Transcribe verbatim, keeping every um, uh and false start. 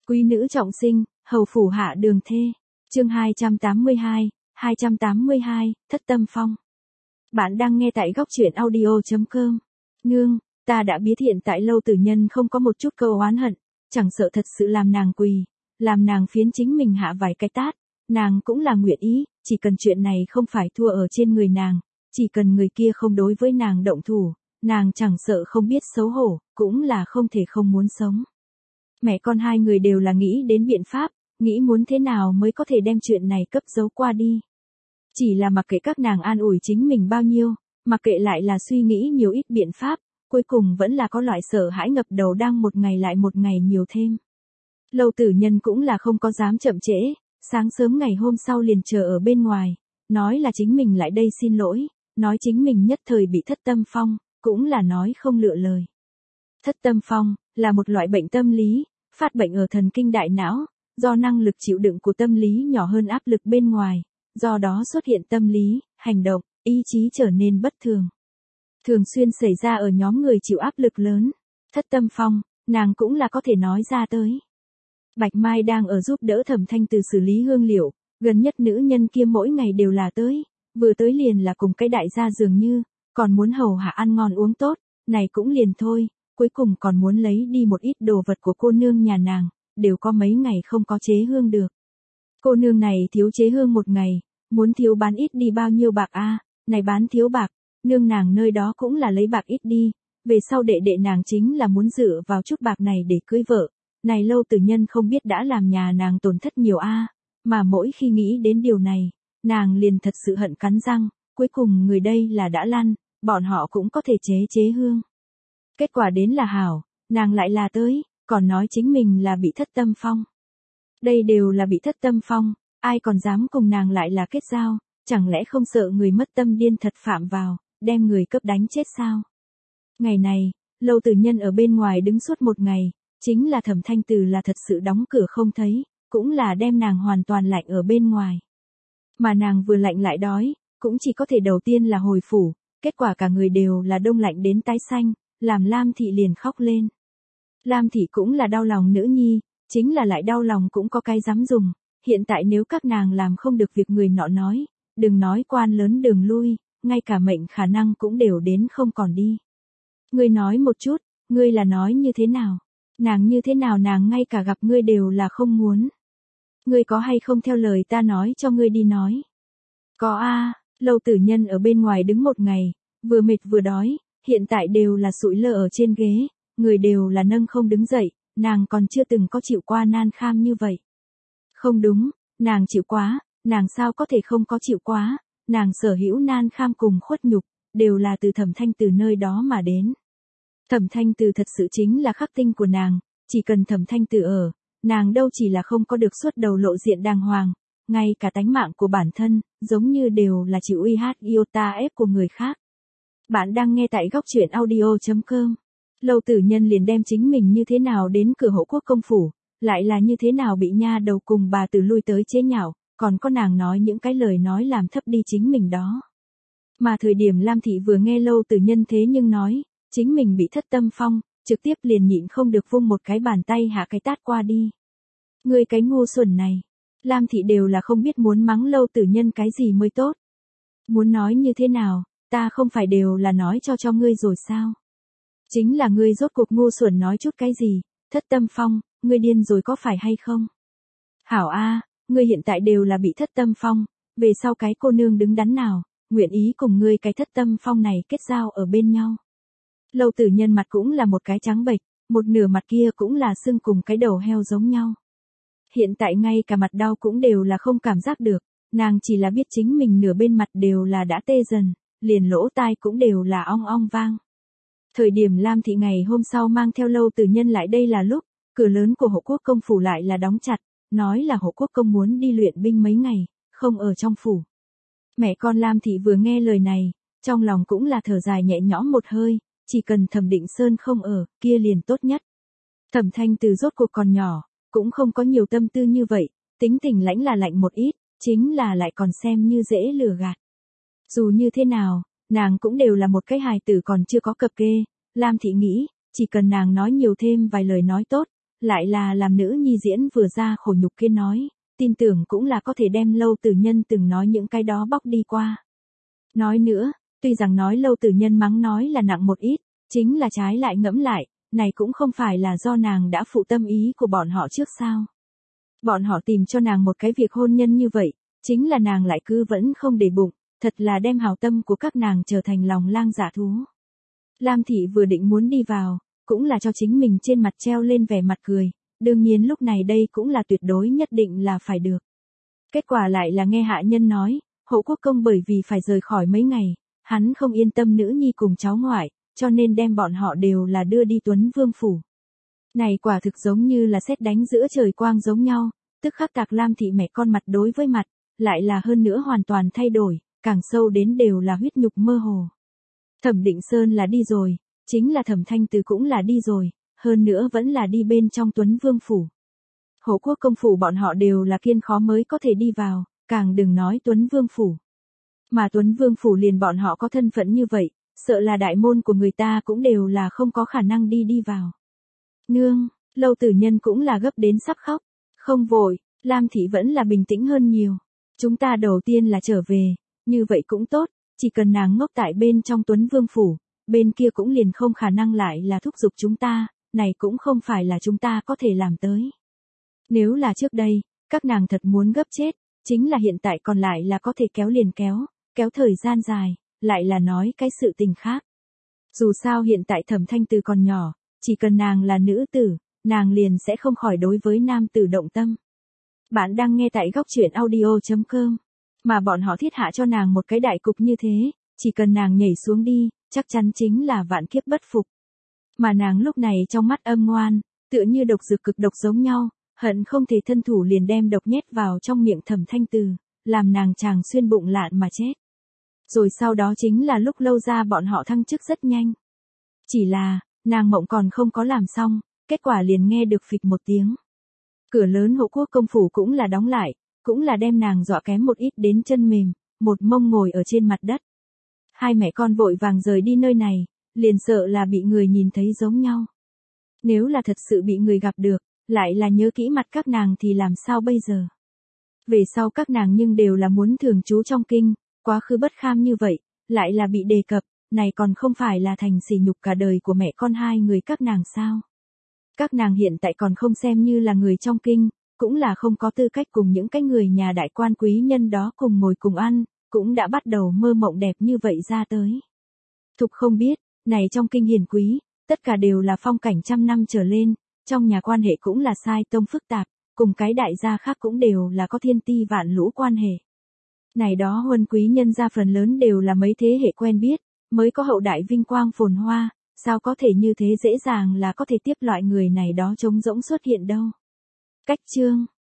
Quý nữ trọng sinh, hầu phủ hạ đường thê. Chương hai trăm tám mươi hai, hai trăm tám mươi hai, Thất Tâm Phong. Bạn đang nghe tại góc truyện audio chấm com. Nương, ta đã biết hiện tại Lâu Tử Nhân không có một chút câu oán hận, chẳng sợ thật sự làm nàng quỳ, làm nàng phiến chính mình hạ vài cái tát, nàng cũng là nguyện ý, chỉ cần chuyện này không phải thua ở trên người nàng, chỉ cần người kia không đối với nàng động thủ, nàng chẳng sợ không biết xấu hổ, cũng là không thể không muốn sống. Mẹ con hai người đều là nghĩ đến biện pháp, nghĩ muốn thế nào mới có thể đem chuyện này cấp giấu qua đi. Chỉ là mặc kệ các nàng an ủi chính mình bao nhiêu, mặc kệ lại là suy nghĩ nhiều ít biện pháp, cuối cùng vẫn là có loại sợ hãi ngập đầu đang một ngày lại một ngày nhiều thêm. Lâu Tử Nhân cũng là không có dám chậm trễ, sáng sớm ngày hôm sau liền chờ ở bên ngoài, nói là chính mình lại đây xin lỗi, nói chính mình nhất thời bị thất tâm phong, cũng là nói không lựa lời. Thất tâm phong là một loại bệnh tâm lý, phát bệnh ở thần kinh đại não, do năng lực chịu đựng của tâm lý nhỏ hơn áp lực bên ngoài, do đó xuất hiện tâm lý, hành động, ý chí trở nên bất thường. Thường xuyên xảy ra ở nhóm người chịu áp lực lớn. Thất tâm phong, nàng cũng là có thể nói ra tới. Bạch Mai đang ở giúp đỡ Thẩm Thanh Từ xử lý hương liệu, gần nhất nữ nhân kia mỗi ngày đều là tới, vừa tới liền là cùng cái đại gia dường như, còn muốn hầu hạ ăn ngon uống tốt, này cũng liền thôi, cuối cùng còn muốn lấy đi một ít đồ vật của cô nương nhà nàng, đều có mấy ngày không có chế hương được. Cô nương này thiếu chế hương một ngày, muốn thiếu bán ít đi bao nhiêu bạc a, này bán thiếu bạc, nương nàng nơi đó cũng là lấy bạc ít đi, về sau đệ đệ nàng chính là muốn dựa vào chút bạc này để cưới vợ. Này Lâu Tử Nhân không biết đã làm nhà nàng tổn thất nhiều a, mà mỗi khi nghĩ đến điều này, nàng liền thật sự hận cắn răng, cuối cùng người đây là đã lăn, bọn họ cũng có thể chế chế hương. Kết quả đến là hảo, nàng lại là tới, còn nói chính mình là bị thất tâm phong. Đây đều là bị thất tâm phong, ai còn dám cùng nàng lại là kết giao, chẳng lẽ không sợ người mất tâm điên thật phạm vào, đem người cấp đánh chết sao? Ngày này, Lâu Tử Nhân ở bên ngoài đứng suốt một ngày, chính là Thẩm Thanh Từ là thật sự đóng cửa không thấy, cũng là đem nàng hoàn toàn lạnh ở bên ngoài. Mà nàng vừa lạnh lại đói, cũng chỉ có thể đầu tiên là hồi phủ, kết quả cả người đều là đông lạnh đến tái xanh, làm Lam Thị liền khóc lên. Lam Thị cũng là đau lòng nữ nhi, chính là lại đau lòng cũng có cái dám dùng, hiện tại nếu các nàng làm không được việc người nọ nói, đừng nói quan lớn đường lui, ngay cả mệnh khả năng cũng đều đến không còn đi. Ngươi nói một chút, ngươi là nói như thế nào? Nàng như thế nào nàng ngay cả gặp ngươi đều là không muốn. Ngươi có hay không theo lời ta nói cho ngươi đi nói? Có a, Lâu Tử Nhân ở bên ngoài đứng một ngày, vừa mệt vừa đói, hiện tại đều là sụi lơ ở trên ghế, người đều là nâng không đứng dậy, nàng còn chưa từng có chịu qua nan kham như vậy. Không đúng, nàng chịu quá, nàng sao có thể không có chịu quá, nàng sở hữu nan kham cùng khuất nhục, đều là từ Thẩm Thanh Từ nơi đó mà đến. Thẩm Thanh Từ thật sự chính là khắc tinh của nàng, chỉ cần Thẩm Thanh Từ ở, nàng đâu chỉ là không có được suốt đầu lộ diện đàng hoàng, ngay cả tánh mạng của bản thân, giống như đều là chịu uy hát iota ép của người khác. Bạn đang nghe tại góc truyện audio chấm com. Lâu Tử Nhân liền đem chính mình như thế nào đến cửa Hộ Quốc công phủ, lại là như thế nào bị nha đầu cùng bà Từ lui tới chế nhạo, còn có nàng nói những cái lời nói làm thấp đi chính mình đó. Mà thời điểm Lam Thị vừa nghe Lâu Tử Nhân thế nhưng nói, chính mình bị thất tâm phong, trực tiếp liền nhịn không được vung một cái bàn tay hạ cái tát qua đi. Ngươi cái ngu xuẩn này, Lam Thị đều là không biết muốn mắng Lâu Tử Nhân cái gì mới tốt. Muốn nói như thế nào, ta không phải đều là nói cho cho ngươi rồi sao? Chính là ngươi rốt cuộc ngu xuẩn nói chút cái gì, thất tâm phong, ngươi điên rồi có phải hay không? Hảo a, ngươi hiện tại đều là bị thất tâm phong, về sau cái cô nương đứng đắn nào, nguyện ý cùng ngươi cái thất tâm phong này kết giao ở bên nhau. Lâu Tử Nhân mặt cũng là một cái trắng bệch, một nửa mặt kia cũng là sưng cùng cái đầu heo giống nhau. Hiện tại ngay cả mặt đau cũng đều là không cảm giác được, nàng chỉ là biết chính mình nửa bên mặt đều là đã tê dần, liền lỗ tai cũng đều là ong ong vang. Thời điểm Lam Thị ngày hôm sau mang theo Lâu Tử Nhân lại đây là lúc, cửa lớn của Hộ Quốc công phủ lại là đóng chặt, nói là Hộ Quốc công muốn đi luyện binh mấy ngày, không ở trong phủ. Mẹ con Lam Thị vừa nghe lời này, trong lòng cũng là thở dài nhẹ nhõm một hơi, chỉ cần Thẩm Định Sơn không ở, kia liền tốt nhất. Thẩm Thanh Từ rốt cuộc còn nhỏ, cũng không có nhiều tâm tư như vậy, tính tình lãnh là lạnh một ít, chính là lại còn xem như dễ lừa gạt. Dù như thế nào, nàng cũng đều là một cái hài tử còn chưa có cập kê, Lam Thị nghĩ, chỉ cần nàng nói nhiều thêm vài lời nói tốt, lại là làm nữ nhi diễn vừa ra khổ nhục kia nói, tin tưởng cũng là có thể đem Lâu Tử Nhân từng nói những cái đó bóc đi qua. Nói nữa, tuy rằng nói Lâu Tử Nhân mắng nói là nặng một ít, chính là trái lại ngẫm lại, này cũng không phải là do nàng đã phụ tâm ý của bọn họ trước sao. Bọn họ tìm cho nàng một cái việc hôn nhân như vậy, chính là nàng lại cứ vẫn không để bụng, thật là đem hảo tâm của các nàng trở thành lòng lang dạ thú. Lam Thị vừa định muốn đi vào, cũng là cho chính mình trên mặt treo lên vẻ mặt cười, đương nhiên lúc này đây cũng là tuyệt đối nhất định là phải được. Kết quả lại là nghe hạ nhân nói, Hộ Quốc Công bởi vì phải rời khỏi mấy ngày, hắn không yên tâm nữ nhi cùng cháu ngoại, cho nên đem bọn họ đều là đưa đi Tuấn Vương phủ. Này quả thực giống như là sét đánh giữa trời quang giống nhau, tức khắc Tạc Lam Thị mẹ con mặt đối với mặt, lại là hơn nữa hoàn toàn thay đổi, càng sâu đến đều là huyết nhục mơ hồ. Thẩm Định Sơn là đi rồi, chính là Thẩm Thanh Từ cũng là đi rồi, hơn nữa vẫn là đi bên trong Tuấn Vương phủ. Hộ Quốc Công phủ bọn họ đều là kiên khó mới có thể đi vào, càng đừng nói Tuấn Vương phủ. Mà Tuấn Vương phủ liền bọn họ có thân phận như vậy, sợ là đại môn của người ta cũng đều là không có khả năng đi đi vào. Nương, Lâu Tử Nhân cũng là gấp đến sắp khóc, không vội, Lam Thị vẫn là bình tĩnh hơn nhiều. Chúng ta đầu tiên là trở về, như vậy cũng tốt, chỉ cần nàng ngốc tại bên trong Tuấn Vương phủ, bên kia cũng liền không khả năng lại là thúc giục chúng ta, này cũng không phải là chúng ta có thể làm tới. Nếu là trước đây, các nàng thật muốn gấp chết, chính là hiện tại còn lại là có thể kéo liền kéo, kéo thời gian dài, lại là nói cái sự tình khác. Dù sao hiện tại Thẩm Thanh Từ còn nhỏ, chỉ cần nàng là nữ tử, nàng liền sẽ không khỏi đối với nam tử động tâm. Bạn đang nghe tại góc truyện audio chấm com, mà bọn họ thiết hạ cho nàng một cái đại cục như thế, chỉ cần nàng nhảy xuống đi, chắc chắn chính là vạn kiếp bất phục. Mà nàng lúc này trong mắt âm ngoan, tựa như độc dược cực độc giống nhau, hận không thể thân thủ liền đem độc nhét vào trong miệng Thẩm Thanh Từ, làm nàng chàng xuyên bụng lạn mà chết. Rồi sau đó chính là lúc Lâu ra bọn họ thăng chức rất nhanh. Chỉ là, nàng mộng còn không có làm xong, kết quả liền nghe được phịch một tiếng. Cửa lớn Hộ Quốc Công phủ cũng là đóng lại, cũng là đem nàng dọa kém một ít đến chân mềm, một mông ngồi ở trên mặt đất. Hai mẹ con vội vàng rời đi nơi này, liền sợ là bị người nhìn thấy giống nhau. Nếu là thật sự bị người gặp được, lại là nhớ kỹ mặt các nàng thì làm sao bây giờ? Về sau các nàng nhưng đều là muốn thường trú trong kinh, quá khứ bất kham như vậy, lại là bị đề cập, này còn không phải là thành sỉ nhục cả đời của mẹ con hai người các nàng sao? Các nàng hiện tại còn không xem như là người trong kinh, cũng là không có tư cách cùng những cái người nhà đại quan quý nhân đó cùng ngồi cùng ăn, cũng đã bắt đầu mơ mộng đẹp như vậy ra tới. Thục không biết, này trong kinh hiền quý, tất cả đều là phong cảnh trăm năm trở lên, trong nhà quan hệ cũng là sai tông phức tạp, cùng cái đại gia khác cũng đều là có thiên ti vạn lũ quan hệ. Này đó huân quý nhân gia phần lớn đều là mấy thế hệ quen biết, mới có hậu đại vinh quang phồn hoa, sao có thể như thế dễ dàng là có thể tiếp loại người này đó trống rỗng xuất hiện đâu. Cách chương